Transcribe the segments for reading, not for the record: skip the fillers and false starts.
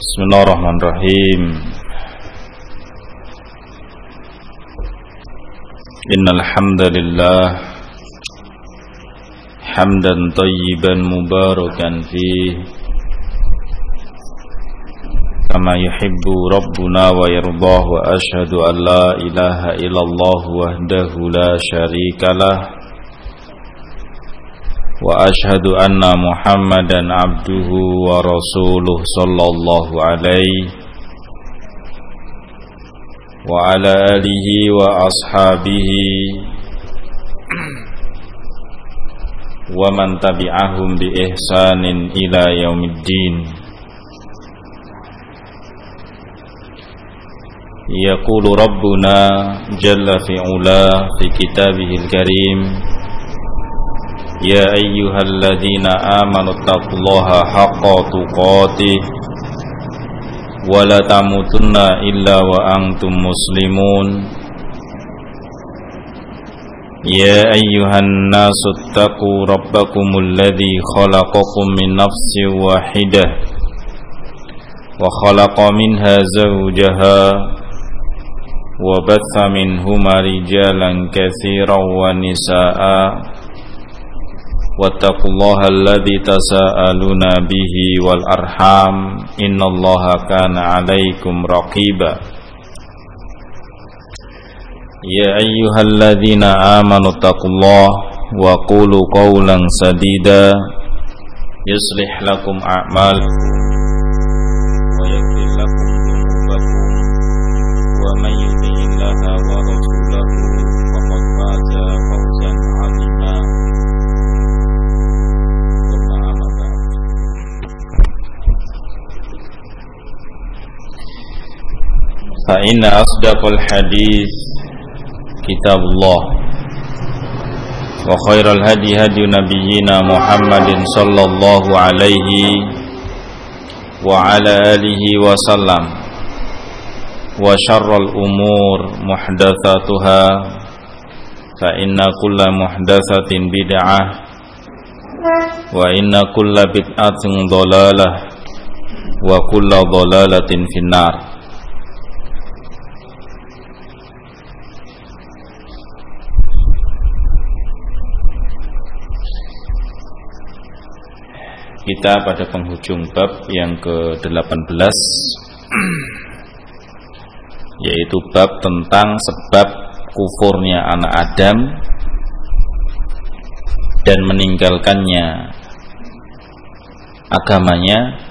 Bismillahirrahmanirrahim. Innal hamdalillah hamdan thayyiban mubarakan fihi kama yuhibbu rabbuna wa yardah, wa ashhadu an la ilaha illallah wahdahu la syarikalah, wa ashhadu anna Muhammadan abduhu wa rasuluh sallallahu alaihi wa ala alihi wa ashabihi wa man tabi'ahum bi ihsanin ila yaumiddin. Yaqulu rabbuna jalla fi'ula fi kitabihil karim, ya ayyuhalladzina amanu taqullaha haqqa tuqatih wa la tamutunna illa wa antum muslimun. Ya ayyuhan nasu taqu rabbakumul ladzi khalaqakum min nafsin wahidah wa khalaqa minha zawjaha wa batha minhuma rijalan katsiran wa nisaa'a wattaqullaha alladzi tasaaluna bihi wal arham innallaha kana 'alaikum raqiba. Ya ayyuhalladzina amanu taqullaha wa qulu qawlan sadida yuslih lakum a'malakum wa yaghfir lakum dhunubakum wa may yuti'illaha wa rasulahu faqad faza fawzan 'azima. Fa inna asdaqal hadits kitabullah wa khairal hadi hadi nabiyyina Muhammadin sallallahu alaihi wa ala alihi wa sallam, wa syarrul umur muhdatsatuha fa inna kulla muhdatsatin bid'ah wa inna kulla bid'atin dhalalah wa kulla dhalalatin finnar. Kita pada penghujung bab yang ke-18, yaitu bab tentang sebab kufurnya anak Adam dan meninggalkannya agamanya,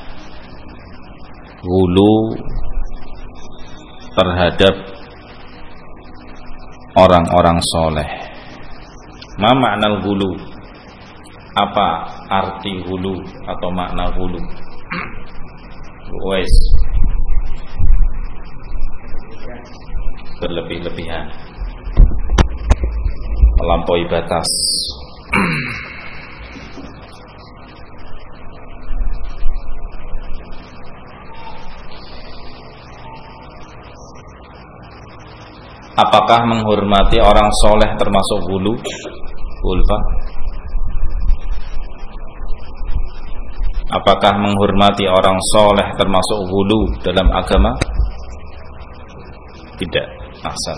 ghulu terhadap orang-orang soleh. Ma ma'nal ghulu? Apa arti hulu atau makna hulu? Wes, berlebih-lebihan, melampaui batas. Apakah menghormati orang soleh termasuk hulu? Ulfa? Apakah menghormati orang soleh termasuk hulu dalam agama? Tidak. Ahsan.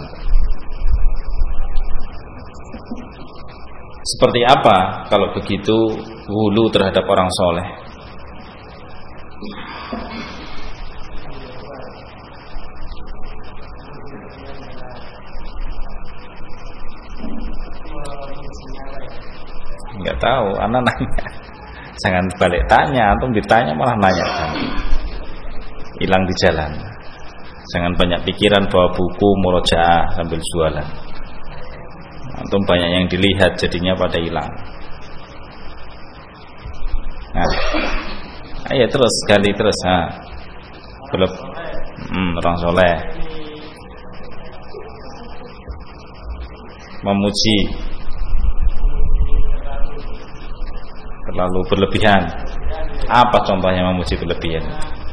Seperti apa kalau begitu hulu terhadap orang soleh? Enggak tahu, anak nanya. Jangan balik tanya, antum ditanya malah nanya kan. Hilang di jalan. Jangan banyak pikiran bawa buku murojaah sambil jualan. Antum banyak yang dilihat jadinya pada hilang. Nah, ayo terus gali terus. Belum orang soleh memuji terlalu berlebihan. Apa contohnya memuji berlebihan?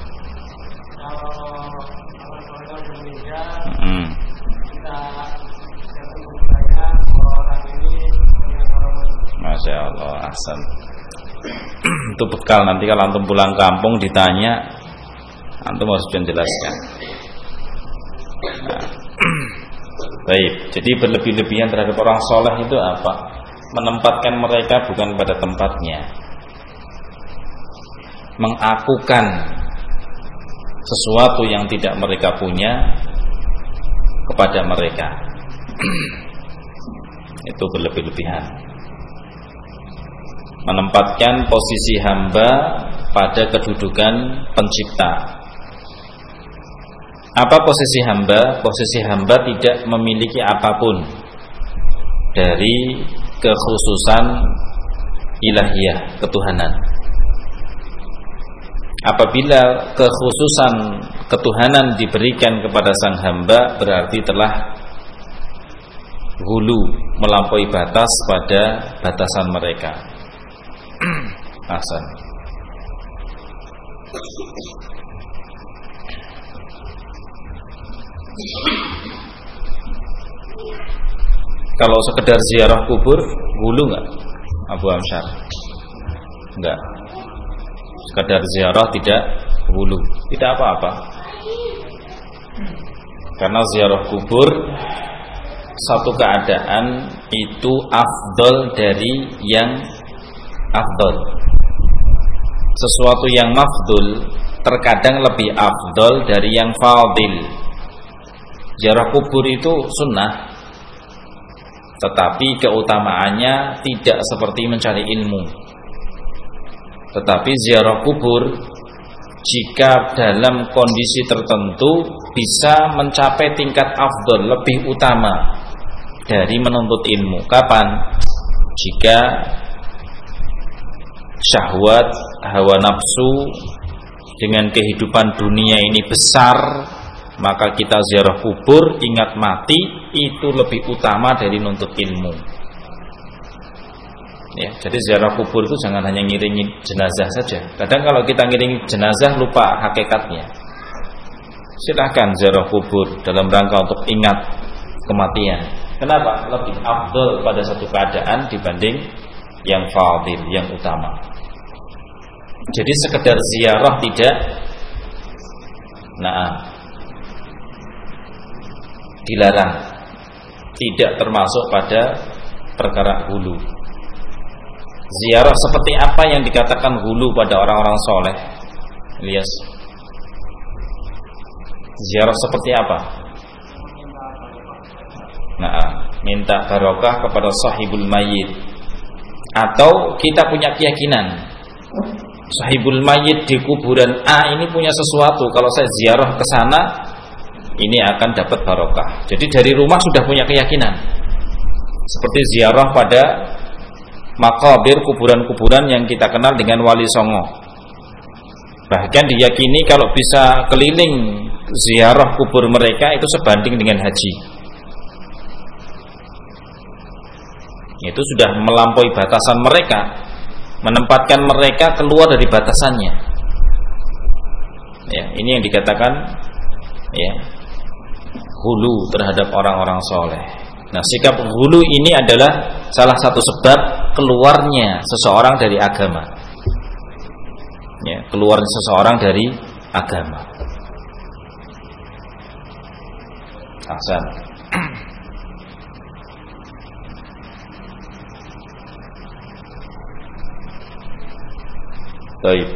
Masya Allah, ahsan. Itu bekal nanti kalau antum pulang kampung ditanya Antum harus menjelaskan. Nah, baik, jadi berlebih-lebihan terhadap orang soleh itu apa? Menempatkan mereka bukan pada tempatnya, mengakukan sesuatu yang tidak mereka punya kepada mereka. Itu berlebih-lebihan. Menempatkan posisi hamba pada kedudukan pencipta. Apa posisi hamba? Posisi hamba tidak memiliki apapun dari kekhususan ilahiyah, ketuhanan. Apabila kekhususan ketuhanan diberikan kepada sang hamba, berarti telah hulu, melampaui batas pada batasan mereka. Hasan. Kalau sekedar ziarah kubur, hulu enggak, Abu Amsyar? Enggak. Sekedar ziarah tidak hulu, tidak apa-apa. Karena ziarah kubur satu keadaan itu afdol dari yang afdol. Sesuatu yang mafdul terkadang lebih afdol dari yang fadil. Ziarah kubur itu sunnah, tetapi keutamaannya tidak seperti mencari ilmu. Tetapi ziarah kubur jika dalam kondisi tertentu bisa mencapai tingkat afdol, lebih utama dari menuntut ilmu. Kapan? Jika syahwat, hawa nafsu dengan kehidupan dunia ini besar, maka kita ziarah kubur, ingat mati, itu lebih utama dari nuntut ilmu. Ya, jadi ziarah kubur itu jangan hanya ngiringi jenazah saja. Kadang kalau kita ngiringi jenazah lupa hakikatnya. Silahkan ziarah kubur dalam rangka untuk ingat kematian. Kenapa? Lebih afdal pada satu keadaan dibanding yang fadil, yang utama. Jadi sekedar ziarah tidak dilarang, tidak termasuk pada perkara hulu. Ziarah seperti apa yang dikatakan hulu pada orang-orang soleh? Lihat, ziarah seperti apa? Minta barokah kepada sahibul mayyit. Atau kita punya keyakinan sahibul mayyit di kuburan A ini punya sesuatu, kalau saya ziarah ke sana ini akan dapat barokah. Jadi dari rumah sudah punya keyakinan. Seperti ziarah pada makabir, kuburan-kuburan yang kita kenal dengan wali songo. Bahkan diyakini kalau bisa keliling ziarah kubur mereka itu sebanding dengan haji. Itu sudah melampaui batasan mereka, menempatkan mereka keluar dari batasannya. Ya, ini yang dikatakan ya, hulu terhadap orang-orang soleh. Nah, sikap hulu ini adalah salah satu sebab keluarnya seseorang dari agama. Ya, keluarnya seseorang dari agama. Hasan. Baik.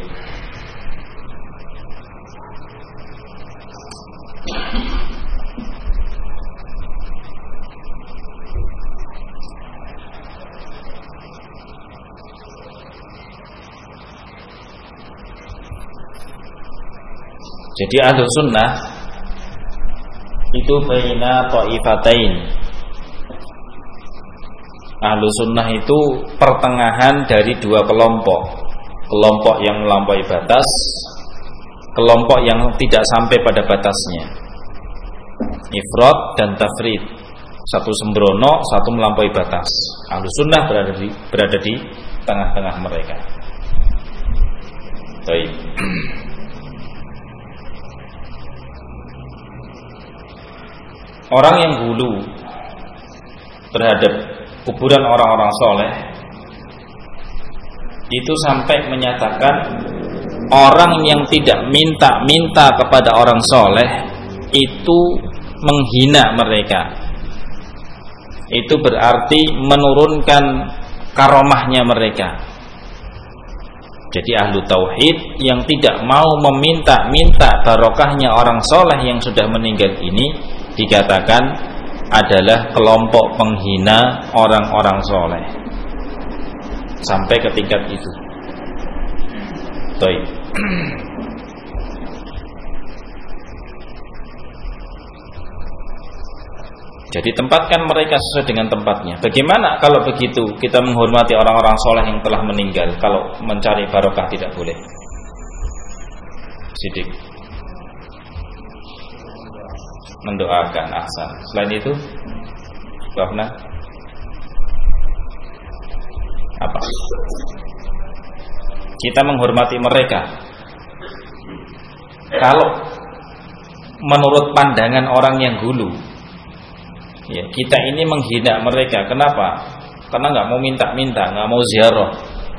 Jadi ahlus sunnah itu baina thaifatain. Ahlus sunnah itu pertengahan dari dua kelompok. Kelompok yang melampaui batas, kelompok yang tidak sampai pada batasnya. Ifrat dan tafrid, satu sembrono, satu melampaui batas. Ahlus sunnah berada di tengah-tengah mereka. Baik. Orang yang hulu terhadap kuburan orang-orang soleh itu sampai menyatakan orang yang tidak minta-minta kepada orang soleh itu menghina mereka. Itu berarti menurunkan karomahnya mereka. Jadi ahlu tauhid yang tidak mau meminta-minta barokahnya orang soleh yang sudah meninggal ini dikatakan adalah kelompok penghina orang-orang soleh. Sampai ke tingkat itu. Baik. Jadi tempatkan mereka sesuai dengan tempatnya. Bagaimana kalau begitu kita menghormati orang-orang soleh yang telah meninggal? Kalau mencari barokah tidak boleh. Sidik. Mendoakan, ahsan. Selain itu, Bafna, apa? Kita menghormati mereka. Kalau menurut pandangan orang yang hulu, ya, kita ini menghina mereka. Kenapa? Karena nggak mau minta-minta, nggak mau ziarah.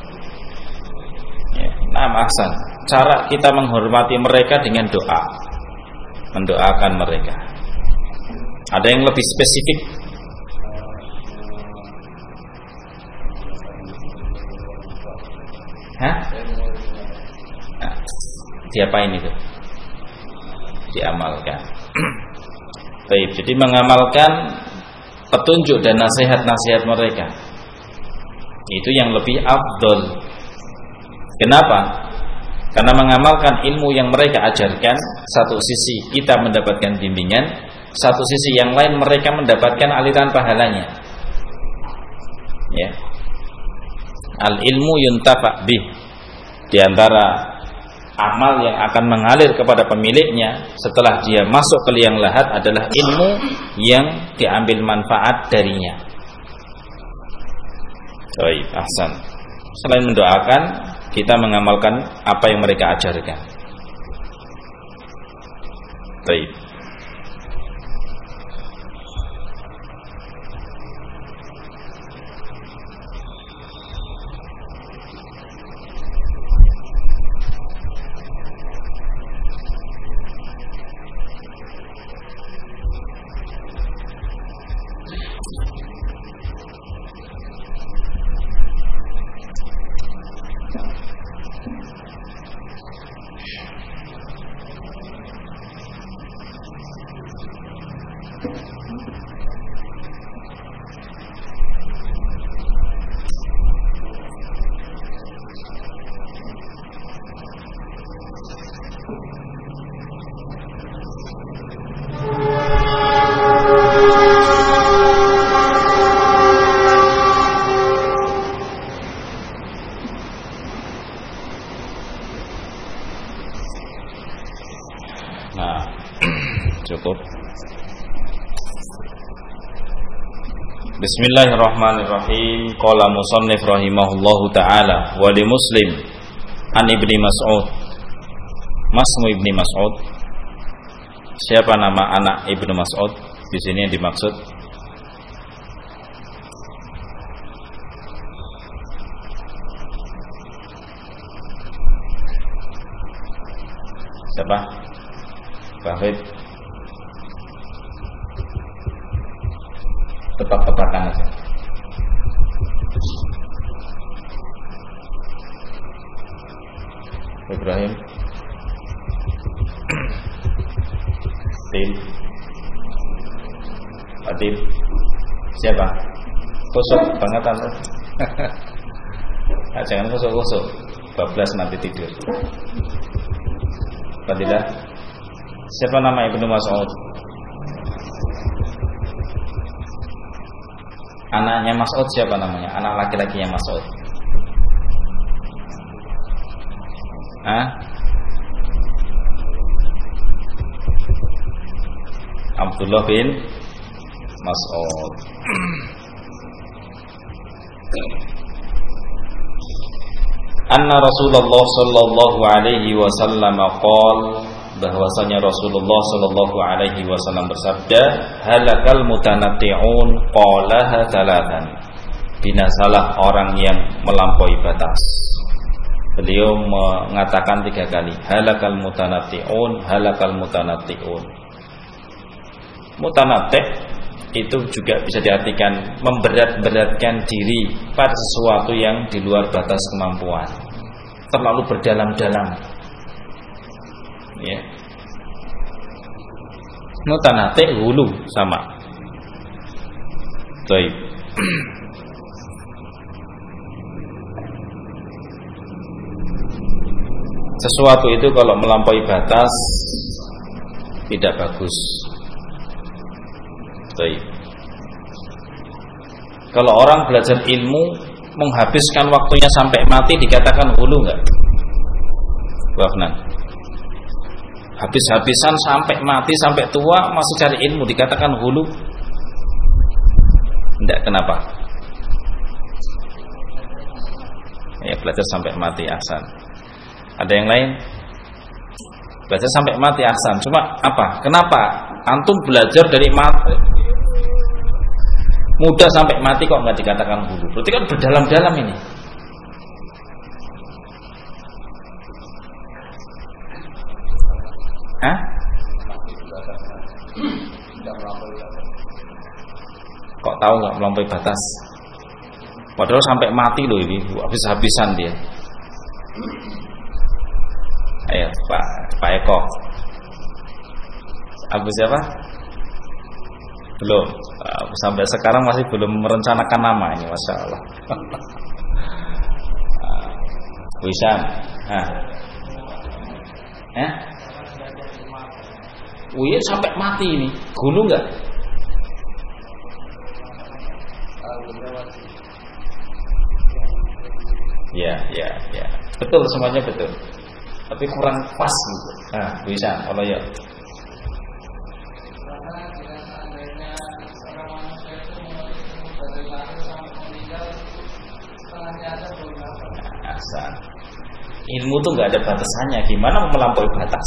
Ya, ahsan. Cara kita menghormati mereka dengan doa, mendoakan mereka. Ada yang lebih spesifik? Hah? Nah, diapain itu? Diamalkan. Baik, jadi mengamalkan petunjuk dan nasihat-nasihat mereka itu yang lebih afdol. Kenapa? Karena mengamalkan ilmu yang mereka ajarkan, satu sisi kita mendapatkan bimbingan, satu sisi yang lain mereka mendapatkan aliran pahalanya. Ya. Al ilmu yuntafa bih. Di antara amal yang akan mengalir kepada pemiliknya setelah dia masuk ke liang lahat adalah ilmu yang diambil manfaat darinya. Baik, ahsan. Selain mendoakan, kita mengamalkan apa yang mereka ajarkan. Baik. Nah, cukup. Bismillahirrahmanirrahim. Qala musannif rahimahullahu taala wa li Muslim an Ibni Mas'ud. Masmu Ibni Mas'ud. Siapa nama anak Ibnu Mas'ud di sini yang dimaksud? Siapa? Bahid. Tebak-tebakan aja. Ibrahim. Tim. Adib. Siapa? Kusuk banget anda. Nah, jangan kusuk-kusuk. Bablas nanti tidur. Fadilah. Siapa nama Ibnu Mas'ud? Anaknya Mas'ud siapa namanya? Anak laki-lakinya Mas'ud. Abdullah bin Mas'ud. Anna Rasulullah sallallahu alaihi wasallam qala, bahwasanya Rasulullah sallallahu alaihi wasallam bersabda, halakal mutanatti'un qalaha talatan. Binasalah orang yang melampaui batas. Beliau mengatakan 3 kali, halakal mutanatti'un, halakal mutanatti'un. Mutanatti' itu juga bisa diartikan memberat-beratkan diri pada sesuatu yang di luar batas kemampuan, terlalu berdalam-dalam. Ya. Mutanatti' hulu sama. Baik. Sesuatu itu kalau melampaui batas tidak bagus. Baik. Kalau orang belajar ilmu menghabiskan waktunya sampai mati dikatakan hulu enggak? Wafnan. Habis-habisan sampai mati sampai tua masih cari ilmu dikatakan hulu? Enggak, kenapa? Ya, belajar sampai mati ahsan. Ada yang lain? Belajar sampai mati ahsan. Cuma apa? Kenapa? Antum belajar dari muda sampai mati kok nggak dikatakan hulu? Berarti kan berdalam-dalam ini. Hah? Kok tahu nggak melampaui batas? Padahal sampai mati loh ini, habis-habisan dia. Ayo Pak Eko. Abu siapa? Belum. Sampai sekarang masih belum merencanakan nama ini, masya Allah. Wisam. Wih sampai mati ini, gulu nggak? Ya. Betul, semuanya betul. Tapi kurang pas gitu. Bisa, kalau ya. Ilmu tuh nggak ada batasannya. Gimana melampaui batas?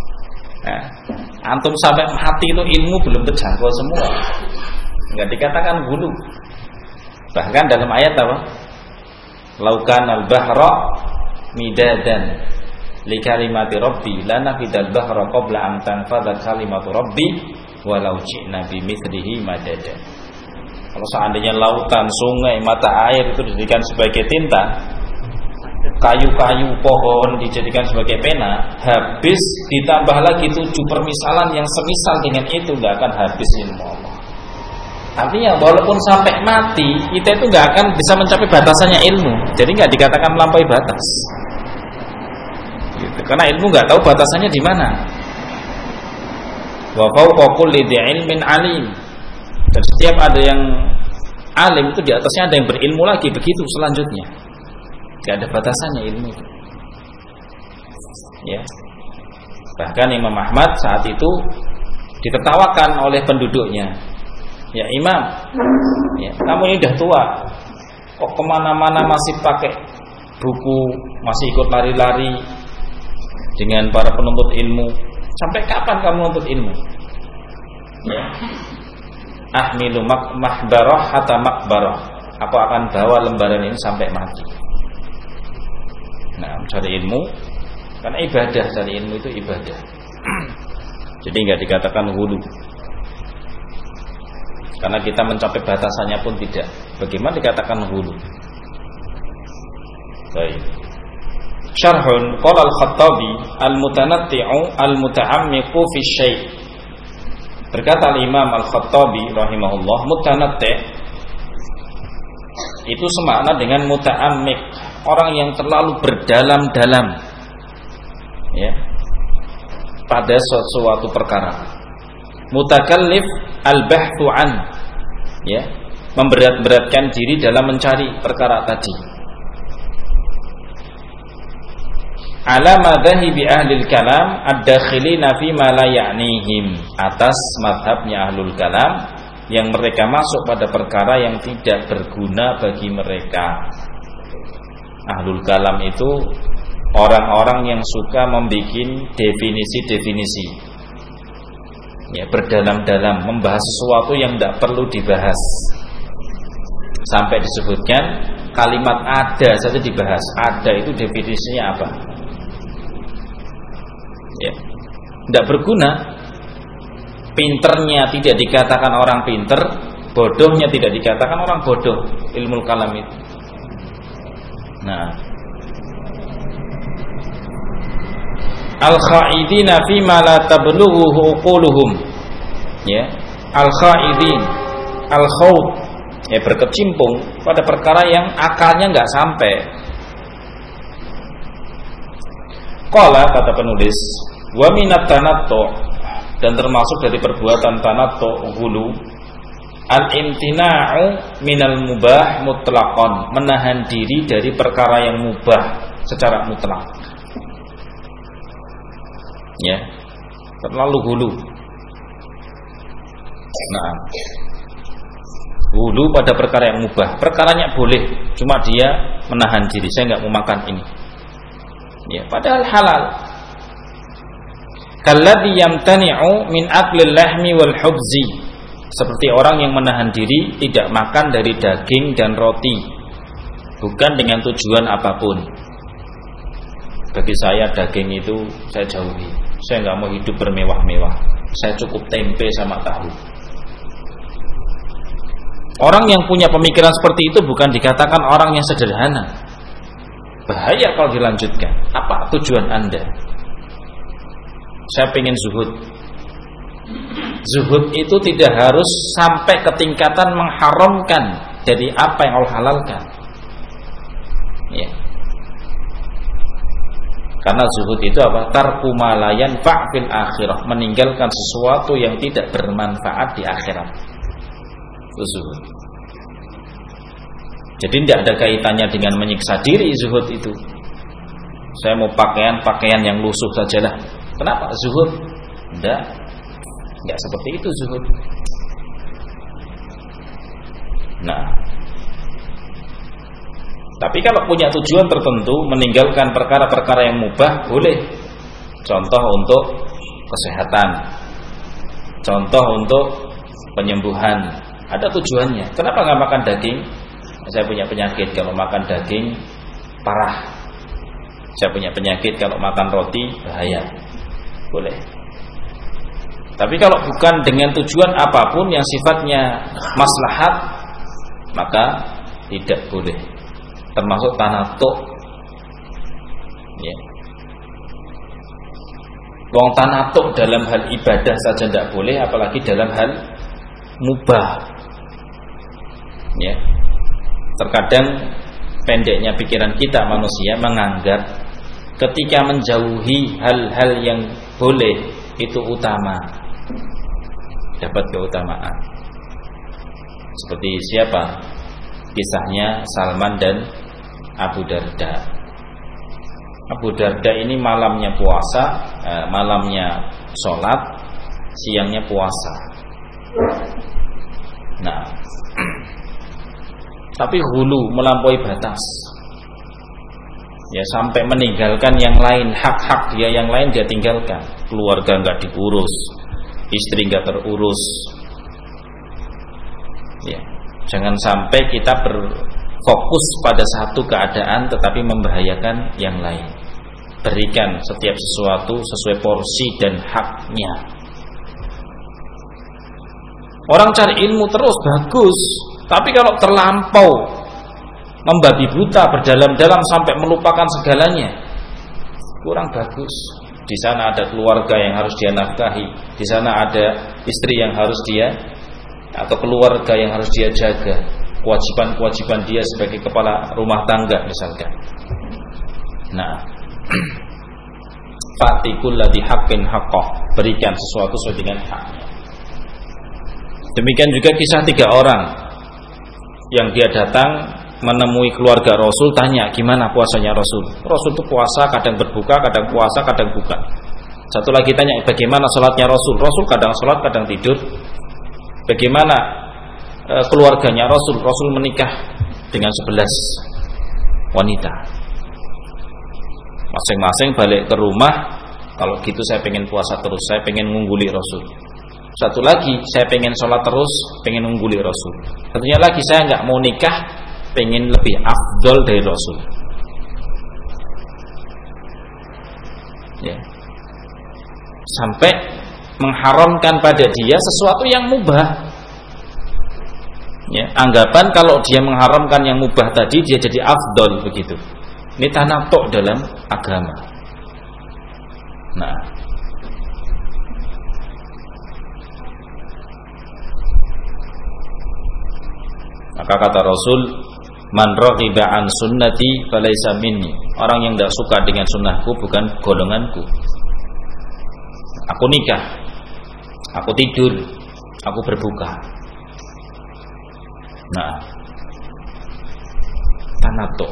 Antum sampai mati itu ilmu belum terjangkau semua. Nggak dikatakan hulu. Bahkan dalam ayat apa? Laukan al-bahra midadan li kalimati rabbi lanafidal bahra qabla an tanfadha kalimatu rabbi walau ji'na bimithlihi madada. Kalau seandainya lautan, sungai, mata air itu dijadikan sebagai tinta, kayu-kayu pohon dijadikan sebagai pena, habis ditambah lagi 7 permisalan yang semisal dengan itu, nggak akan habis ilmu Allah. Artinya walaupun sampai mati kita itu nggak akan bisa mencapai batasannya ilmu. Jadi nggak dikatakan melampaui batas. Gitu. Karena ilmu nggak tahu batasannya di mana. Wa fawqa kulli dzi ilmin alim. Dan setiap ada yang alim itu di atasnya ada yang berilmu lagi, begitu selanjutnya. Nggak ada batasannya ilmu itu. Ya. Bahkan Imam Ahmad saat itu ditertawakan oleh penduduknya. Ya Imam, ya, kamu ini udah tua, kok kemana-mana masih pakai buku, masih ikut lari-lari dengan para penuntut ilmu. Sampai kapan kamu menuntut ilmu? Ya. Ahmilu mahbarah hatta makbarah. Aku akan bawa lembaran ini sampai mati. Nah, mencari ilmu, karena ibadah, cari ilmu itu ibadah. Jadi nggak dikatakan hulu. Karena kita mencapai batasannya pun tidak. Bagaimana dikatakan hulu? Baik. Syarhun qala al-Khattabi al-mutanatti'u al-muta'ammiqu fi syai'. Berkata Imam Al-Khattabi rahimahullah, mutanatti' itu semakna dengan muta'ammiq, orang yang terlalu berdalam-dalam ya pada suatu perkara. Mutakallif al-bahthu an, ya, memberat-beratkan diri dalam mencari perkara tadi. Ala madhahibi ahlil kalam ad-dakhilina fi ma la ya'nihim, atas mazhabnya ahlul kalam yang mereka masuk pada perkara yang tidak berguna bagi mereka. Ahlul kalam itu orang-orang yang suka membuat definisi-definisi, ya, berdalam-dalam membahas sesuatu yang tidak perlu dibahas, sampai disebutkan Kalimat ada saja dibahas. Ada itu definisinya apa? Ya. Tidak berguna. Pinternya tidak dikatakan orang pinter, bodohnya tidak dikatakan orang bodoh. Ilmu kalam itu. Nah, al-khaidina fima la tablughu uquluhum. Ya, al-khaidin, al-khawd, ya berkecimpung pada perkara yang akalnya enggak sampai. Qala, kata penulis, wa minat tanattu, dan termasuk dari perbuatan tanattu hulu, al-imtina'u minal mubah mutlaqan, menahan diri dari perkara yang mubah secara mutlak. Ya, terlalu hulu. Nah, hulu pada perkara yang mubah, perkaranya boleh, cuma dia menahan diri, saya enggak mau makan ini. Ya, padahal halal. Kalladzi yamtani'u min aklil lahmi wal hubzi, seperti orang yang menahan diri tidak makan dari daging dan roti, bukan dengan tujuan apapun. Bagi saya daging itu saya jauhi, saya nggak mau hidup bermewah-mewah, saya cukup tempe sama tahu. Orang yang punya pemikiran seperti itu bukan dikatakan orang yang sederhana. Bahaya kalau dilanjutkan. Apa tujuan Anda? Saya pengen zuhud. Zuhud itu tidak harus sampai ke tingkatan mengharamkan dari apa yang Allah halalkan. Ya. Karena zuhud itu apa? Tarku ma la yanfa' fil akhirah, meninggalkan sesuatu yang tidak bermanfaat di akhirat. Itu zuhud. Jadi tidak ada kaitannya dengan menyiksa diri zuhud itu. Saya mau pakaian yang lusuh sajalah. Kenapa zuhud? Enggak seperti itu zuhud. Nah, tapi kalau punya tujuan tertentu, meninggalkan perkara-perkara yang mubah boleh. Contoh untuk kesehatan, contoh untuk penyembuhan, ada tujuannya. Kenapa nggak makan daging? Saya punya penyakit, kalau makan daging parah. Saya punya penyakit, kalau makan roti bahaya. Boleh. Tapi kalau bukan dengan tujuan apapun yang sifatnya maslahat, maka tidak boleh. Termasuk tanattu. Ya. Wong tanattu dalam hal ibadah saja tidak boleh, apalagi dalam hal mubah. Ya. Terkadang pendeknya pikiran kita manusia menganggap ketika menjauhi hal-hal yang boleh itu utama, dapat keutamaan. Seperti siapa? Kisahnya Salman dan Abu Darda. Abu Darda ini malamnya puasa, malamnya sholat, siangnya puasa. Nah, tapi hulu, melampaui batas. Ya, sampai meninggalkan yang lain, hak-hak dia yang lain dia tinggalkan. Keluarga enggak diurus, istri enggak terurus. Ya, jangan sampai kita berfokus pada satu keadaan tetapi membahayakan yang lain. Berikan setiap sesuatu sesuai porsi dan haknya. Orang cari ilmu terus bagus, tapi kalau terlampau membabi buta, berdalam-dalam sampai melupakan segalanya, kurang bagus. Di sana ada keluarga yang harus dia nafkahi, di sana ada istri yang harus dia, atau keluarga yang harus dia jaga, kewajiban-kewajiban dia sebagai kepala rumah tangga misalkan. Nah, fatikul ladzi haqqin haqqah, berikan sesuatu sesuai dengan haknya. Demikian juga kisah 3 orang yang dia datang menemui keluarga Rasul, tanya gimana puasanya Rasul. Rasul itu puasa, kadang berbuka, kadang puasa, kadang buka. Satu lagi tanya bagaimana sholatnya Rasul. Rasul kadang sholat, kadang tidur. Bagaimana keluarganya Rasul. Rasul menikah dengan 11 wanita. Masing-masing balik ke rumah, kalau gitu saya pengen puasa terus, saya pengen mengungguli Rasul. Satu lagi, saya pengen sholat terus, pengen mengungguli Rasul. Satunya lagi, saya nggak mau nikah, pengen lebih afdol dari Rasul. Ya. Sampai mengharamkan pada dia sesuatu yang mubah. Ya, anggapan kalau dia mengharamkan yang mubah tadi dia jadi afdol begitu. Ini tanatuk dalam agama. Nah, maka kata Rasul, man raghiba an sunnati falaysa minni. Orang yang tidak suka dengan sunnahku bukan golonganku. Aku nikah, aku tidur, aku berbuka. Nah, tanatuk.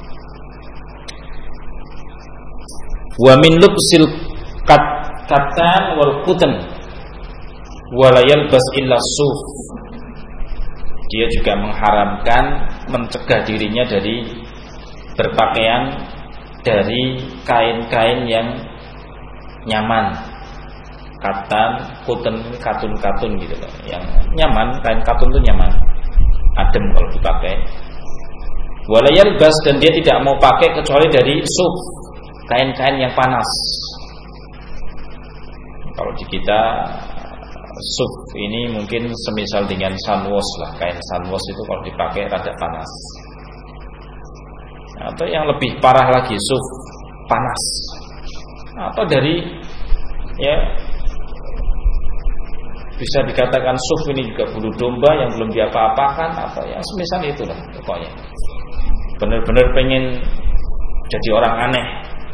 Wa min lubsil katan wal qutan wa la yalbas illa suf. Dia juga mengharamkan, mencegah dirinya dari berpakaian dari kain-kain yang nyaman. Katan, kuten, katun-katun gitu loh. Yang nyaman, kain katun itu nyaman, adem kalau dipakai. Walayal bas, dan dia tidak mau pakai kecuali dari suf, kain-kain yang panas. Kalau di kita suf ini mungkin semisal dengan sunwash lah, kain sunwash itu kalau dipakai rada panas. Atau yang lebih parah lagi suf panas. Atau dari ya bisa dikatakan suf ini juga bulu domba yang belum diapa-apakan, atau yang semisal itulah pokoknya. Benar-benar pengen jadi orang aneh.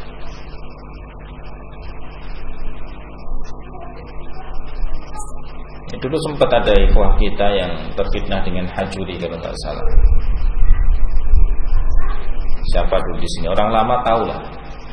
Dulu sempat ada ikhwah kita yang terfitnah dengan hajuri kalau tak salah. Siapa dulu di sini? Orang lama tahu lah.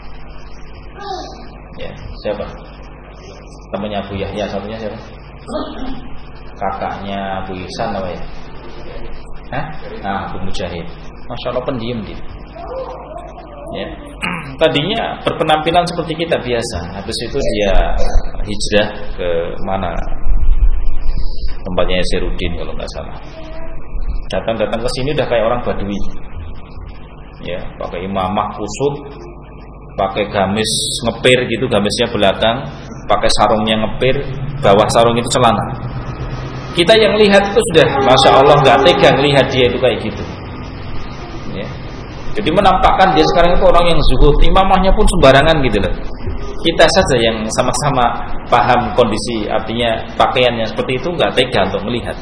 Ya, siapa? Temannya Abu Yahya, satunya siapa? Kakaknya Abu Ihsan apa ya? Hah? Nah, Abu Mujahid. Masya Allah pendiam dia. Ya. Tadinya berpenampilan seperti kita biasa. Habis itu dia hijrah ke mana? Tempatnya Serudin kalau nggak salah. Datang ke sini udah kayak orang Badui. Ya, pakai imamah kusut, pakai gamis ngepir gitu, gamisnya belakang, pakai sarungnya ngepir, bawah sarung itu celana. Kita yang lihat itu sudah Masya Allah nggak tega lihat dia itu kayak gitu. Ya. Jadi menampakkan dia sekarang itu orang yang zuhud, imamahnya pun sembarangan gitu loh. Kita saja yang sama-sama paham kondisi, artinya pakaiannya seperti itu nggak tega untuk melihat.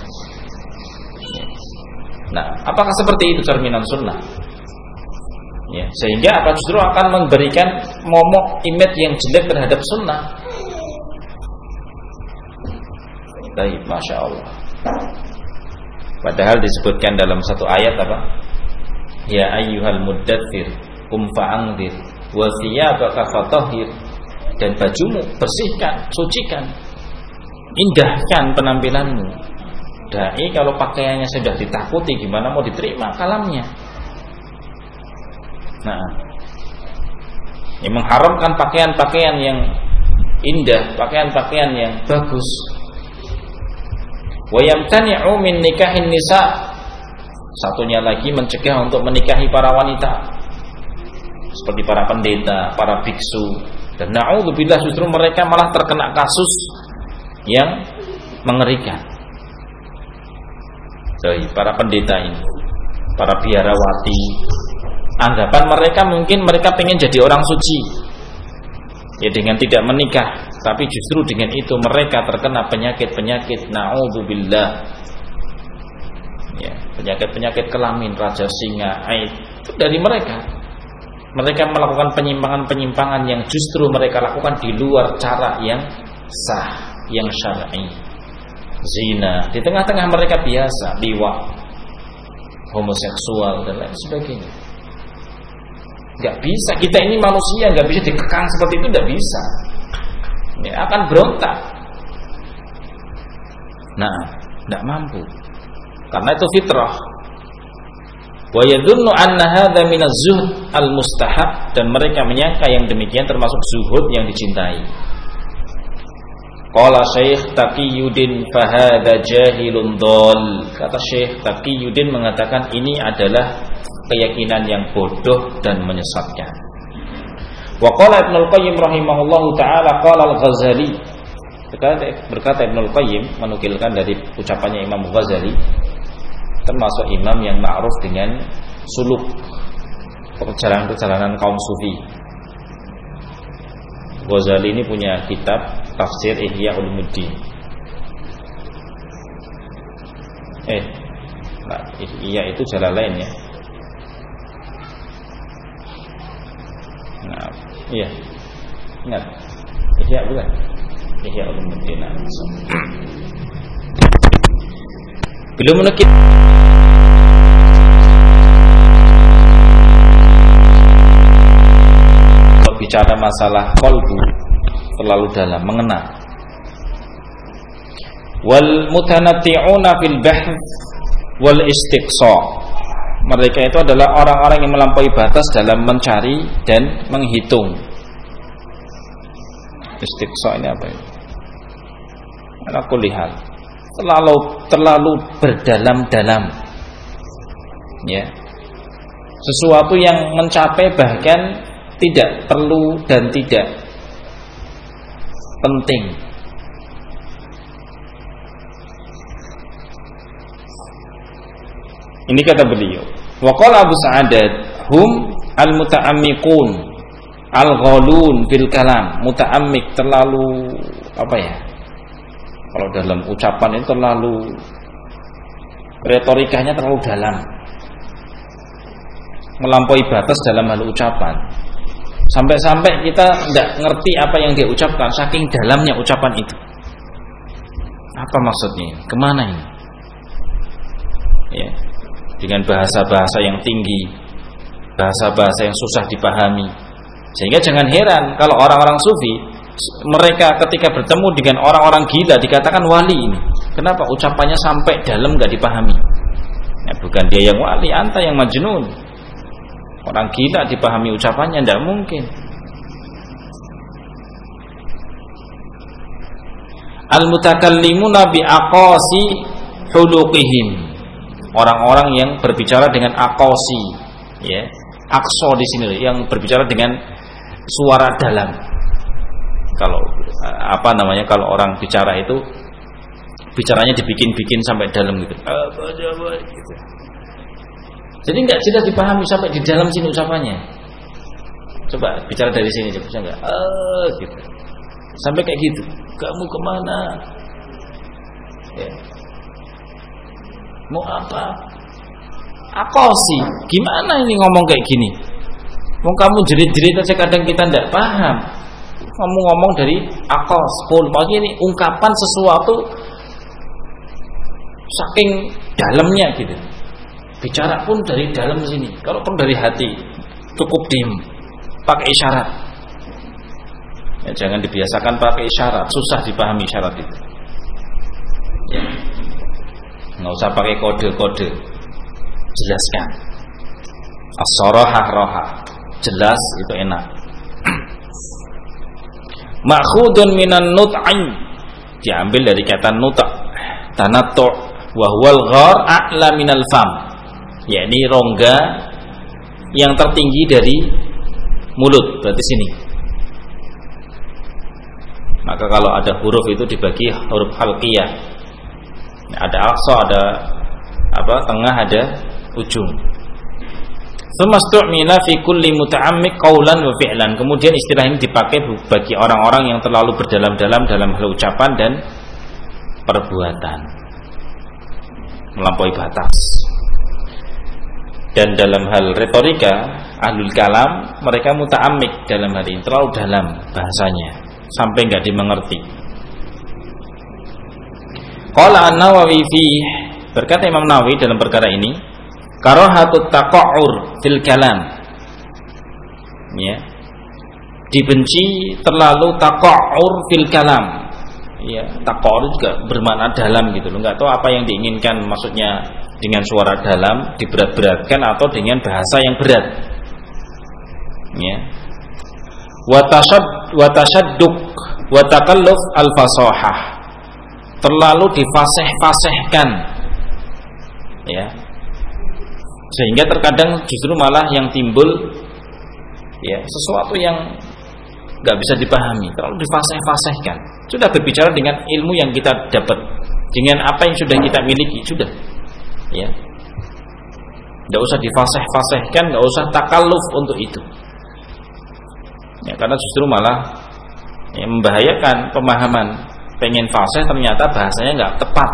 Nah, apakah seperti itu cerminan sunnah? Ya, sehingga apa justru akan memberikan momok image yang jelek terhadap sunnah. Baik, Masya Allah. Padahal disebutkan dalam satu ayat apa? Ya ayyuhal muddatsir qum fa'anzir wa thiyabaka fatahhir. Dan bajumu bersihkan, sucikan, indahkan penampilanmu. Dai kalau pakaiannya sudah ditakuti, gimana mau diterima kalamnya? Nah, yang mengharamkan pakaian-pakaian yang indah, pakaian-pakaian yang bagus. Wa yamtani'u min nikahin nisa. Satunya lagi mencegah untuk menikahi para wanita, seperti para pendeta, para biksu. Dan na'udzubillah justru mereka malah terkena kasus yang mengerikan. Jadi para pendeta ini, para biarawati, anggapan mereka mungkin mereka pengen jadi orang suci. Ya dengan tidak menikah, tapi justru dengan itu mereka terkena penyakit-penyakit na'udzubillah. Ya, penyakit-penyakit kelamin, raja singa, aid, itu dari mereka. Mereka melakukan penyimpangan-penyimpangan yang justru mereka lakukan di luar cara yang sah, yang syar'i. Zina, di tengah-tengah mereka biasa, liwat, homoseksual dan lain sebagainya. Gak bisa, kita ini manusia gak bisa dikekang seperti itu, gak bisa. Ya, akan berontak. Nah, gak mampu. Karena itu fitrah. Wa yadhunnu anna hadza min az-zuhd al-mustahab, dan mereka menyangka yang demikian termasuk zuhud yang dicintai. Qala Syekh Taqiyuddin fahada jahilun dhal. Kata Syekh Taqiyuddin mengatakan ini adalah keyakinan yang bodoh dan menyesatkan. Wa qala Ibnu Qayyim rahimahullahu taala qala Al-Ghazali. Berkata Ibnu Qayyim menukilkan dari ucapannya Imam Ghazali, termasuk imam yang ma'ruf dengan suluk, perjalanan kaum sufi. Ghazali ini punya kitab tafsir Ihya Ulumuddin. Ihya itu jalan lain ya. Nah, iya. Ingat. Ihya bukan? Ihya Ulumuddin. Belum menukil bicara masalah qalbu terlalu dalam, mengena. Wal mutanatti'una fil bahth wal istiqsa. Mereka itu adalah orang-orang yang melampaui batas dalam mencari dan menghitung. Istiqsa ini apa ini? Aku lihat terlalu berdalam-dalam. Ya. Sesuatu yang mencapai bahkan tidak perlu dan tidak penting. Ini kata beliau. Wa qala Abu Sa'adat hum al-muta'ammiqun al-ghalun fil kalam. Muta'ammik terlalu apa ya? Kalau dalam ucapan itu terlalu retorikanya terlalu dalam. Melampaui batas dalam hal ucapan. Sampai-sampai kita tidak ngerti apa yang dia ucapkan, saking dalamnya ucapan itu. Apa maksudnya? Kemana ini? Ya, dengan bahasa-bahasa yang tinggi, bahasa-bahasa yang susah dipahami. Sehingga jangan heran kalau orang-orang sufi, mereka ketika bertemu dengan orang-orang gila dikatakan wali ini. Kenapa? Ucapannya sampai dalam gak dipahami. Ya, bukan dia yang wali, anta yang majnun. Orang gila dipahami ucapannya, tidak mungkin. Al-mutakallimuna bi aqasi huluqihim. Orang-orang yang berbicara dengan aqasi, ya. Aqsa di sini yang berbicara dengan suara dalam. Kalau apa namanya, kalau orang bicara itu bicaranya dibikin-bikin sampai dalam gitu. Gitu. Jadi nggak jelas dipahami sampai di dalam sini ucapannya. Coba bicara dari sini, bisa nggak? Gitu. Sampai kayak gitu. Kamu kemana? Ya. Mau apa? Akosi. Gimana ini ngomong kayak gini? Mau kamu jerit-jerit aja kadang kita nggak paham. Kamu ngomong dari akos, pun. Maksudnya ini ungkapan sesuatu saking dalamnya gitu. Bicara pun dari dalam sini. Kalau pun dari hati, cukup diem, pakai isyarat. Ya, jangan dibiasakan pakai isyarat, susah dipahami isyarat itu. Ya. Nggak usah pakai kode-kode. Jelaskan. As-sarahah rohah. Jelas itu enak. Ma'khudun minan nut'in. Diambil dari kata nut'. Tanattu' wa huwal ghar a'la minal fam. Yakni rongga yang tertinggi dari mulut, berarti sini. Maka kalau ada huruf itu dibagi huruf halqiyah. Ada aqsa, ada apa? Tengah, ada ujung. Tsummastu'mila fi kulli muta'ammik qaulan wa fi'lan. Kemudian istilah ini dipakai bagi orang-orang yang terlalu berdalam-dalam dalam hal ucapan dan perbuatan, melampaui batas. Dan dalam hal retorika, ahlul kalam, mereka muta'ammik dalam hal ini, terlalu dalam bahasanya sampai enggak dimengerti. Qala An-Nawawi fi, berkata Imam Nawawi dalam perkara ini, karahatut taqa'ur fil kalam. Ya. Dibenci terlalu taqa'ur fil kalam. Ya, taqa'ur juga bermakna dalam gitu loh. Enggak tahu apa yang diinginkan, maksudnya dengan suara dalam, diberat-beratkan atau dengan bahasa yang berat. Ya. Wa tashadduk wa takalluf al-fasahah, terlalu difasih-fasihkan, ya, sehingga terkadang justru malah yang timbul, ya, sesuatu yang nggak bisa dipahami, terlalu difasih-fasihkan. Sudah berbicara dengan ilmu yang kita dapat, dengan apa yang sudah kita miliki, sudah, ya, nggak usah difasih-fasihkan, nggak usah takalluf untuk itu, ya, karena justru malah, ya, membahayakan pemahaman. Pengen fasih ternyata bahasanya nggak tepat.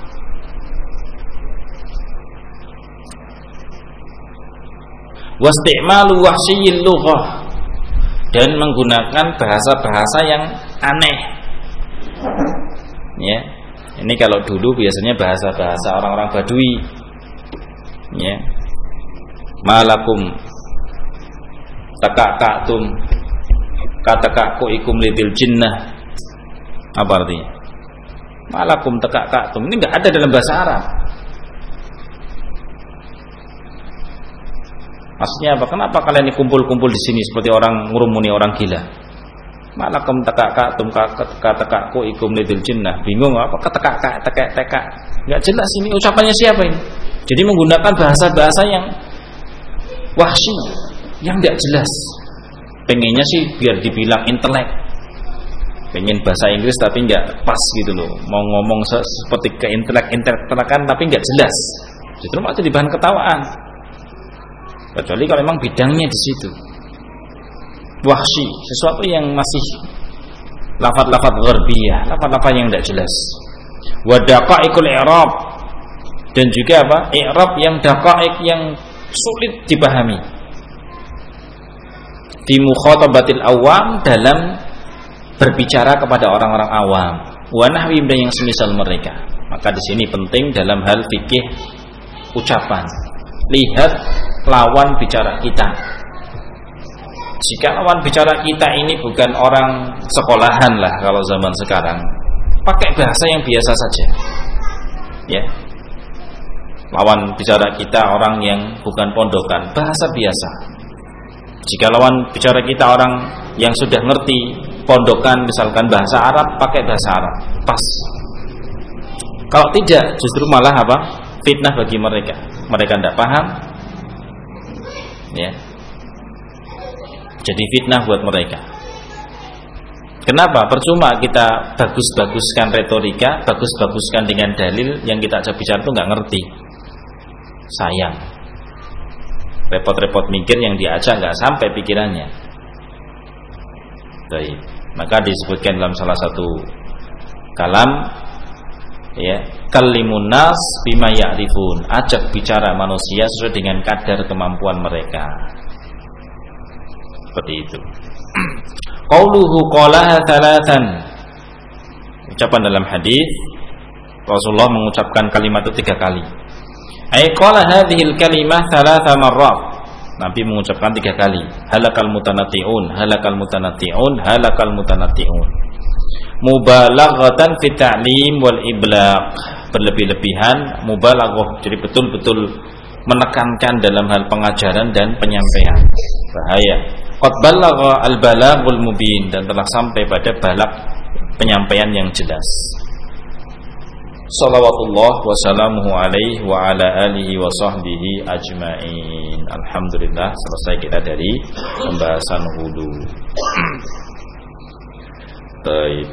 Wasti'malu wahsyil lughah, dan menggunakan bahasa-bahasa yang aneh, ya. Ini kalau dulu biasanya bahasa-bahasa orang-orang Badui, ya. Malakum takakatum katakaku ikum lidil jinnah. Apa artinya? Malakum takakatum, ini enggak ada dalam bahasa Arab. Maksudnya apa? Kenapa kalian ini kumpul-kumpul di sini seperti orang ngurumuni orang gila? Malakum takakatum katakaku ikum lidil jinnah. Bingung apa? Teka. Enggak jelas ini ucapannya siapa ini. Jadi menggunakan bahasa-bahasa yang wahsy, yang enggak jelas. Pengennya sih biar dibilang intelek, pengen bahasa Inggris tapi nggak pas gitu loh, mau ngomong seperti keintelek-intelekan tapi nggak jelas, justru malah jadi bahan ketawaan, kecuali kalau memang bidangnya di situ. Wahsy, sesuatu yang masih lafaz-lafaz gharbiyah, lafaz-lafaz yang nggak jelas. Wa daqaiqul i'rab, dan juga apa? I'rab yang daqaiq, yang sulit dipahami. Fi mukhatabatil awam, dalam berbicara kepada orang-orang awam, wa nahwi, dan yang semisal mereka. Maka di sini penting dalam hal fikih ucapan, lihat lawan bicara kita. Jika lawan bicara kita ini bukan orang sekolahan lah kalau zaman sekarang, pakai bahasa yang biasa saja, ya. Lawan bicara kita orang yang bukan pondokan, bahasa biasa. Jika lawan bicara kita orang yang sudah ngerti pondokan, misalkan bahasa Arab, pakai bahasa Arab, pas. Kalau tidak, justru malah apa? Fitnah bagi mereka. Mereka tidak paham, ya. Jadi fitnah buat mereka. Kenapa? Percuma kita bagus-baguskan retorika, bagus-baguskan dengan dalil, yang kita ajak bicara itu nggak ngerti. Sayang. Repot-repot mikir, yang diajak nggak sampai pikirannya. Baik. Maka disebutkan dalam salah satu kalam, ya, kallimun nas bima ya'rifun, ajak bicara manusia sesuai dengan kadar kemampuan mereka. Seperti itu. Qauluhu qalaha thalathan, ucapan dalam hadis Rasulullah mengucapkan kalimat itu 3 kali. Ai qala hadhil kalimah thalatha marrat, Nabi mengucapkan 3 kali. Halakal mutanatti'un, halakal mutanatti'un, halakal mutanatti'un. Mubalaghatan fi ta'lim wal iblaq, berlebih-lebihan, mubalaghah, jadi betul-betul menekankan dalam hal pengajaran dan penyampaian. Bahaya. Qad balagha al-balaghul mubin, dan telah sampai pada balag penyampaian yang jelas. Salawatullah wa salamuhu alaihi wa ala alihi wa sahbihi ajma'in. Alhamdulillah, selesai kita dari pembahasan wudu. Baik.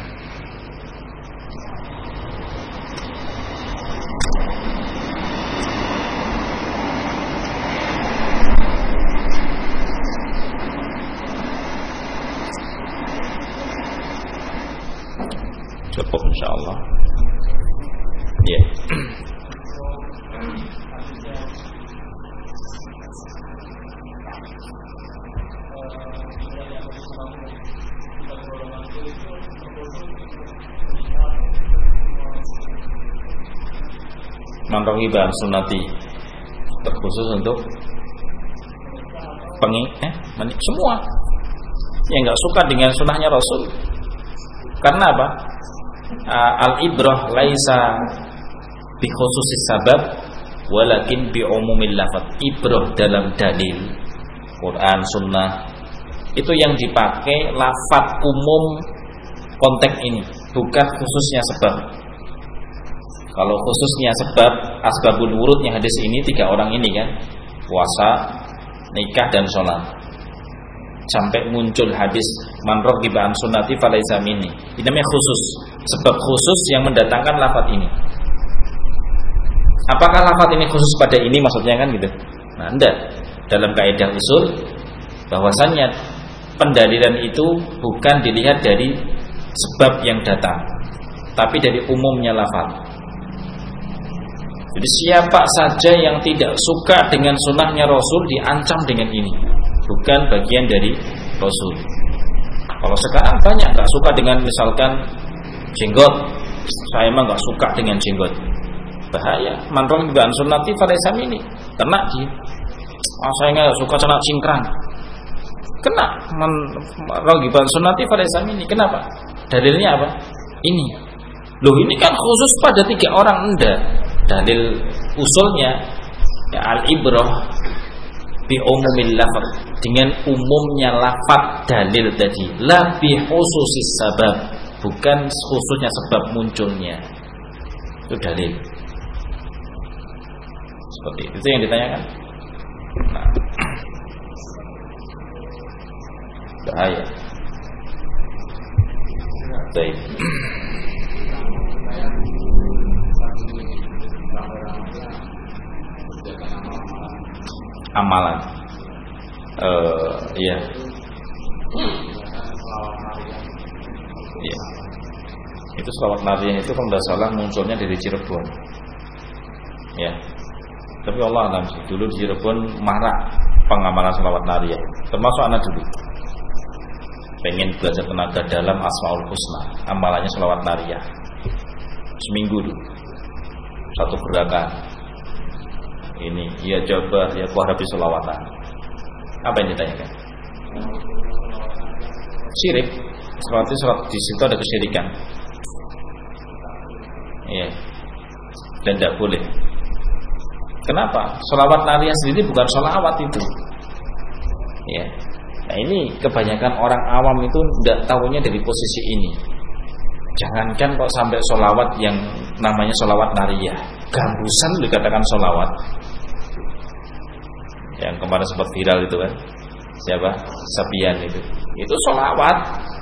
Cukup insyaallah. Ya. Manrohibah sunnati, terkhusus untuk semua yang nggak suka dengan sunnahnya Rasul. Karena apa? Al-ibrah laisa bi khususis sabab walakin bi umumil lafaz. Ibrah dalam dalil Quran sunnah itu yang dipakai lafaz umum konteks ini, bukan khususnya sebab. Kalau khususnya sebab, asbabun wurudnya hadis ini 3 orang ini kan, puasa, nikah dan sholat. Sampai muncul hadis man raghiba an sunnati falaysa minni. Ini namanya khusus, sebab khusus yang mendatangkan lafaz ini. Apakah lafaz ini khusus pada ini maksudnya kan gitu? Nah, enggak. Dalam kaidah usul bahwasannya pendalilan itu bukan dilihat dari sebab yang datang, tapi dari umumnya lafaz. Jadi siapa saja yang tidak suka dengan sunnahnya Rasul diancam dengan ini, bukan bagian dari Rasul. Kalau sekarang banyak nggak suka dengan misalkan jenggot, saya emang nggak suka dengan jenggot, bahaya. Manrong juga sunnati falaysa minni, kena dia. Saya nggak suka celana cingkrang, kena. Manrong juga sunnati falaysa minni. Kenapa? Dalilnya apa? Ini. Loh, ini kan khusus pada 3 orang. Enggak. Dalil usulnya ya, al-ibrah bi umumil lafaz, dengan umumnya lafaz dalil tadi, la bi khususis sabab, bukan khususnya sebab munculnya. Itu dalil. Seperti itu yang ditanyakan. Nah, bahaya. Baik. Amalan, iya, iya. Itu selawat nariyah itu kalau tidak salah munculnya dari Cirebon, ya. Tapi Allah alam sih, dulu di Cirebon marak pengamalan selawat nariyah, termasuk anak dulu. Pengen belajar tenaga dalam Asmaul Husna, amalannya selawat nariyah. Seminggu dulu, 1 gerakan. Ini dia coba dia kuharapi selawatan. Apa yang ditanyakan? Syirik. Selawat di situ ada kesyirikan. Iya. Dan tidak boleh. Kenapa? Selawat nariyah sendiri bukan selawat itu. Ya. Nah, ini kebanyakan orang awam itu tidak tahunya dari posisi ini. Jangankan kok sampai selawat yang namanya selawat nariyah, gambusan dikatakan selawat. Yang kemarin sempat viral itu kan, siapa? Sapian itu selawat.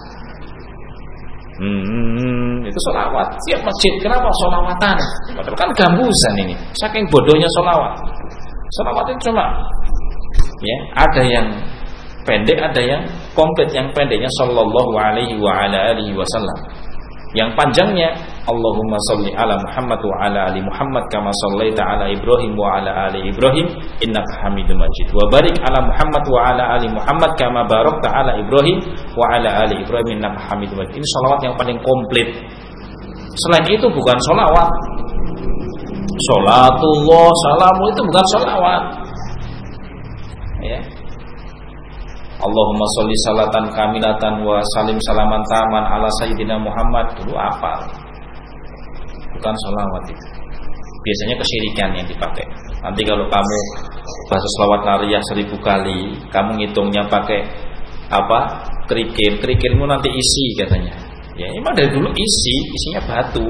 Itu selawat. Siap masjid, kenapa selawatan? Padahal kan gambusan ini. Saking bodohnya selawat. Selawat itu cuma, ya, ada yang pendek, ada yang komplit. Yang pendeknya sallallahu alaihi wa ala alihi wasallam. Yang panjangnya Allahumma sholli ala Muhammad wa ala ali Muhammad kama shallaita ala Ibrahim wa ala ali Ibrahim innaka Hamidum Majid. Wa barik ala Muhammad wa ala ali Muhammad kama barakta ala Ibrahim wa ala ali Ibrahim innaka Hamidum Majid. Ini sholawat yang paling komplit. Selain itu bukan sholawat. Sholatullah salamu itu bukan sholawat. Ya. Allahumma sholli salatan kamilatan wa salim salaman taman ala sayyidina Muhammad. Dulu apa? Bukan sholawat itu. Biasanya kesyirikan yang dipakai. Nanti kalau kamu baca sholawat nariyah 1000 kali, kamu ngitungnya pakai apa? Kerikilmu nanti isi katanya. Ya emang dari dulu isinya batu.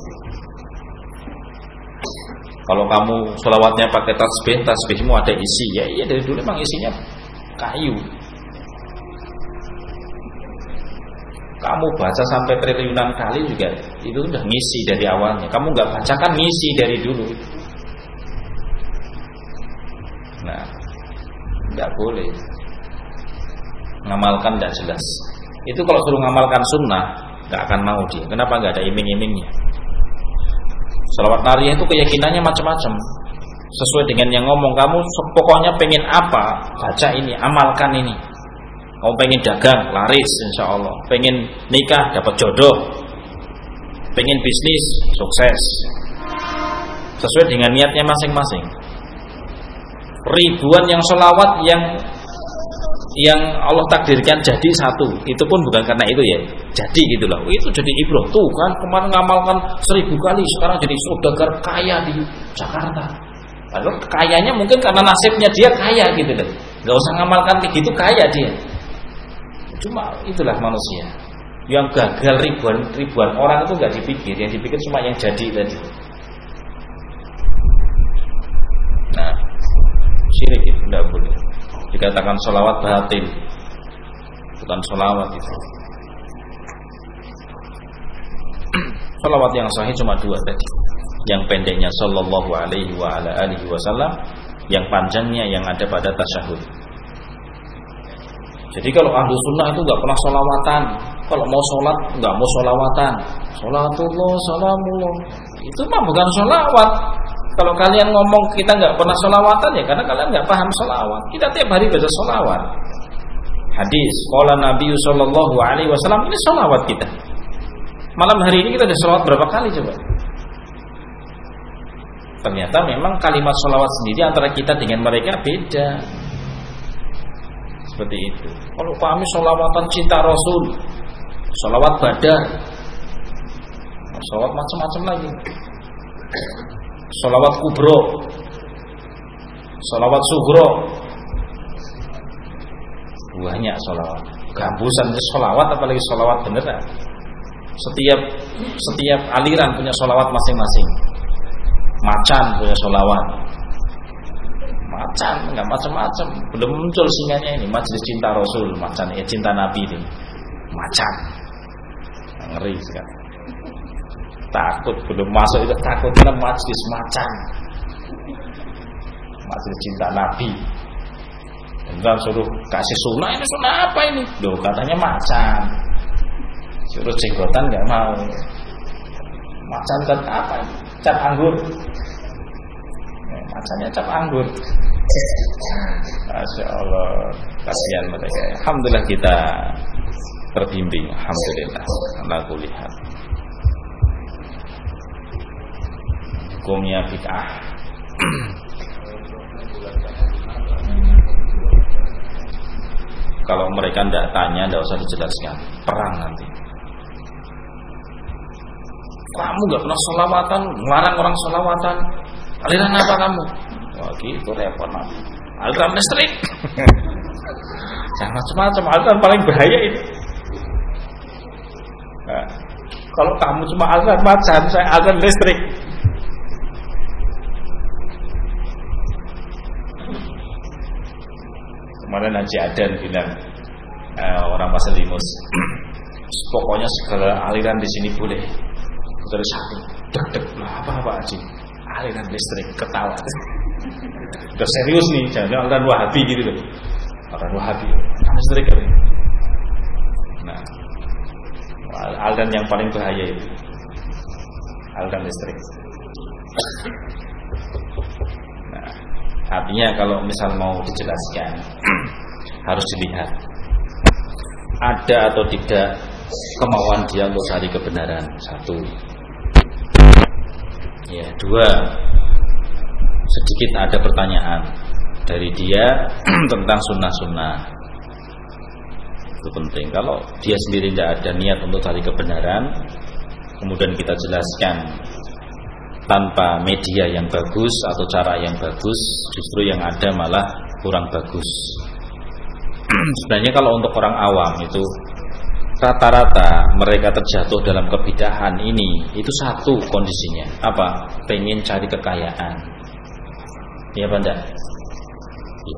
Kalau kamu sholawatnya pakai tasbihmu ada isi. Ya iya dari dulu emang isinya kayu. Kamu baca sampai triliunan kali juga itu udah ngisi dari awalnya. Kamu nggak bacakan ngisi dari dulu. Nah, nggak boleh. Ngamalkan nggak jelas. Itu kalau suruh ngamalkan sunnah nggak akan mau dia. Kenapa? Nggak ada iming-imingnya. Sholawat nariyah itu keyakinannya macam-macam. Sesuai dengan yang ngomong, kamu pokoknya pengen apa, baca ini, amalkan ini. Kamu pengen dagang, laris insya Allah. Pengen nikah, dapat jodoh. Pengen bisnis, sukses. Sesuai dengan niatnya masing-masing. Ribuan yang sholawat yang Allah takdirkan jadi satu, itu pun bukan karena itu ya. Jadi gitu loh. Itu jadi ibrah. Tuh kan kemarin ngamalkan 1000 kali, sekarang jadi saudagar kaya di Jakarta. Padahal kayanya mungkin karena nasibnya dia kaya gitu loh. Gak usah ngamalkan kayak gitu, kaya dia. Cuma itulah manusia. Yang gagal ribuan orang itu nggak dipikir, yang dipikir cuma yang jadi tadi. Nah, syirik itu tidak boleh. Dikatakan sholawat batil, bukan sholawat itu. Sholawat yang sahih cuma dua tadi. Yang pendeknya sallallahu alaihi wa ala alihi wasallam, yang panjangnya yang ada pada tasyahud. Jadi kalau ahlu sunnah itu nggak pernah sholawatan. Kalau mau sholat nggak mau sholawatan. Sholatullah, salamullah. Itu mah bukan sholawat. Kalau kalian ngomong kita nggak pernah sholawatan ya karena kalian nggak paham sholawat. Kita tiap hari baca sholawat. Hadis, qala Nabi sallallahu alaihi wasallam, ini sholawat kita. Malam hari ini kita ada sholawat berapa kali coba? Ternyata memang kalimat sholawat sendiri antara kita dengan mereka beda. Seperti itu. Kalau kami sholawatan cinta Rasul, sholawat badar, sholawat macam-macam lagi, sholawat kubro, sholawat sugro, banyak sholawat. Gambusan sholawat, apalagi sholawat beneran. Setiap aliran punya sholawat masing-masing. Macan punya sholawat. Macan, enggak macam-macam. Belum muncul singanya ini, majelis cinta Rasul, macan ya cinta Nabi ini. Macan. Ngeri sekali. Takut belum masuk itu takut karena majelis macan. Majelis cinta Nabi. Dan suruh kasih sunnah, ini sunnah apa ini? Loh, katanya macan. Suruh jenggotan enggak mau. Macan cat apa? Cat anggur. Macannya cap anggur. Masya Allah, kasihan mereka. Alhamdulillah kita terbimbing. Alhamdulillah. Aku lihat hukumnya bid'ah. Kalau mereka tidak tanya, tidak usah dijelaskan. Perang nanti. Kamu nggak pernah sholawatan, melarang orang sholawatan. Aliran apa kamu? Wah gitu repot nanti. Aliran listrik. Jangan macam-macam. Aliran paling bahaya itu. Nah, kalau kamu cuma aliran macan, saya aliran listrik. Kemarin Haji Adan bilang orang Pasar Limus, pokoknya segala aliran di sini boleh. Dari satu, deg-deg lah apa Haji? Aliran listrik, ketawa. Udah serius nih, jangan aliran Wahabi gitu loh. Aliran Wahabi, listrik kan. Nah, aliran yang paling bahaya itu, aliran listrik. Nah, artinya kalau misal mau dijelaskan, harus dilihat ada atau tidak kemauan dia untuk cari kebenaran. Satu. Ya, dua, sedikit ada pertanyaan dari dia tentang sunnah-sunnah. Itu penting. Kalau dia sendiri tidak ada niat untuk cari kebenaran, kemudian kita jelaskan tanpa media yang bagus atau cara yang bagus, justru yang ada malah kurang bagus. Sebenarnya kalau untuk orang awam itu rata-rata mereka terjatuh dalam kebidahan ini itu satu kondisinya apa? Pengen cari kekayaan. Iya apa enggak? Ya.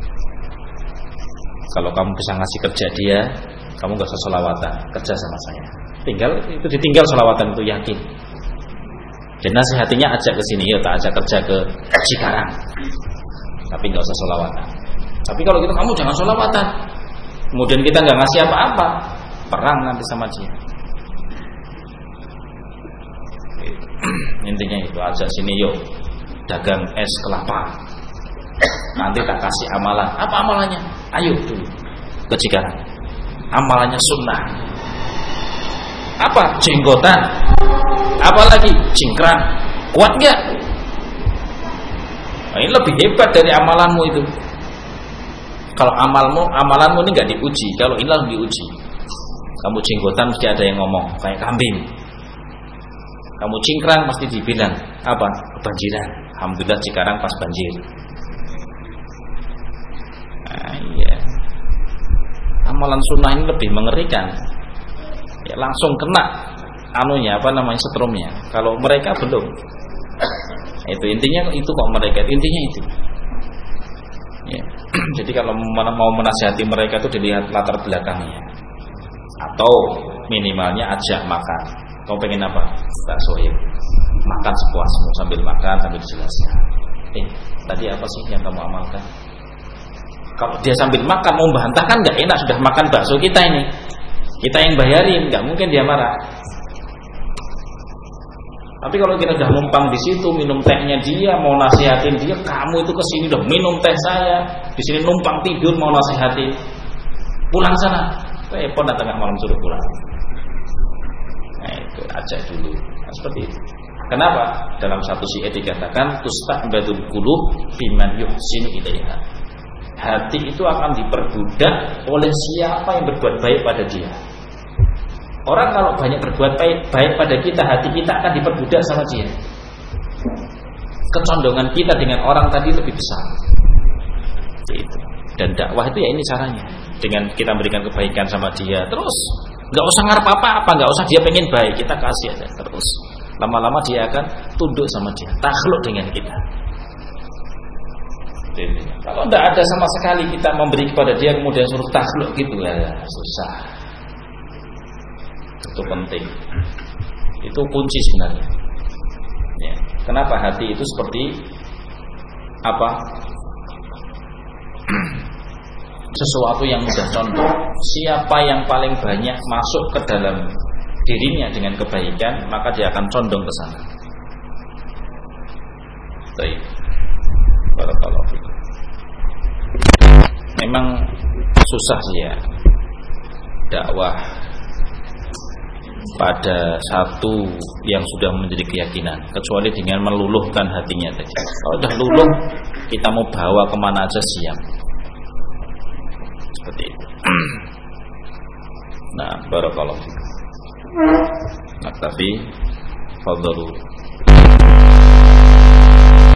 Kalau kamu bisa ngasih kerja dia, kamu gak usah sholawatan, kerja sama saya. Tinggal itu ditinggal sholawatan itu, yakin. Dan nasihatinya ajak ke sini, ya tak ajak kerja ke Cikarang. Tapi gak usah sholawatan. Tapi kalau gitu kamu jangan sholawatan. Kemudian kita gak ngasih apa-apa, perang nanti sama dia. Intinya itu, ajak sini yuk dagang es kelapa. Nanti tak kasih amalan. Apa amalannya? Ayo dulu ke Cikarang. Amalannya sunnah. Apa? Jenggotan. Apalagi cingkrang. Kuat nggak? Nah, ini lebih hebat dari amalanmu itu. Kalau amalanmu ini nggak diuji. Kalau ini langsung diuji. Kamu jenggotan mesti ada yang ngomong kayak kambing. Kamu cingkrang pasti dibilang apa? Kebanjiran. Alhamdulillah Cikarang pas banjir. Nah, iya. Amalan sunnah ini lebih mengerikan. ya langsung kena setrumnya. Kalau mereka belum. Itu intinya itu kok mereka intinya itu. Ya. Jadi kalau mau menasihati mereka itu dilihat latar belakangnya. Atau minimalnya ajak makan. Kau pengen apa? Bakso ya. Makan sepuasmu, sambil makan sambil dijelaskan. Tadi apa sih yang kamu amalkan? Kalau dia sambil makan mau bantah kan nggak enak, sudah makan bakso kita ini. Kita yang bayarin, nggak mungkin dia marah. Tapi kalau kita udah numpang di situ, minum tehnya dia, mau nasihatin dia, kamu itu kesini udah minum teh saya, di sini numpang tidur mau nasihatin, pulang sana, repot tengah malam suruh pulang. Nah itu ajak dulu, nah, seperti itu. Kenapa? Dalam satu syair dikatakan tusta'badul qulub biman yuhsinu ilaiha. Hati itu akan diperbudak oleh siapa yang berbuat baik pada dia. Orang kalau banyak berbuat baik pada kita, hati kita akan diperbudak sama dia. Kecondongan kita dengan orang tadi lebih besar. Itu. Dan dakwah itu ya ini caranya. Dengan kita memberikan kebaikan sama dia, terus nggak usah ngarep apa-apa, nggak usah dia pengen baik, kita kasih aja terus. Lama-lama dia akan tunduk sama dia, takhluk dengan kita. Kalau tidak ada sama sekali kita memberi kepada dia kemudian suruh takhluk gitu ya susah. Itu penting. Itu kunci sebenarnya. Ya. Kenapa hati itu seperti apa? Sesuatu yang mudah condong. Siapa yang paling banyak masuk ke dalam dirinya dengan kebaikan, maka dia akan condong ke sana. Baik. Barakallahu fikum. Memang susah sih ya dakwah pada satu yang sudah menjadi keyakinan, kecuali dengan meluluhkan hatinya tadi. Kalau sudah luluh, kita mau bawa kemana aja siap. Seperti itu. Nah, barakallahu fikum. Naktafi, fadhalu.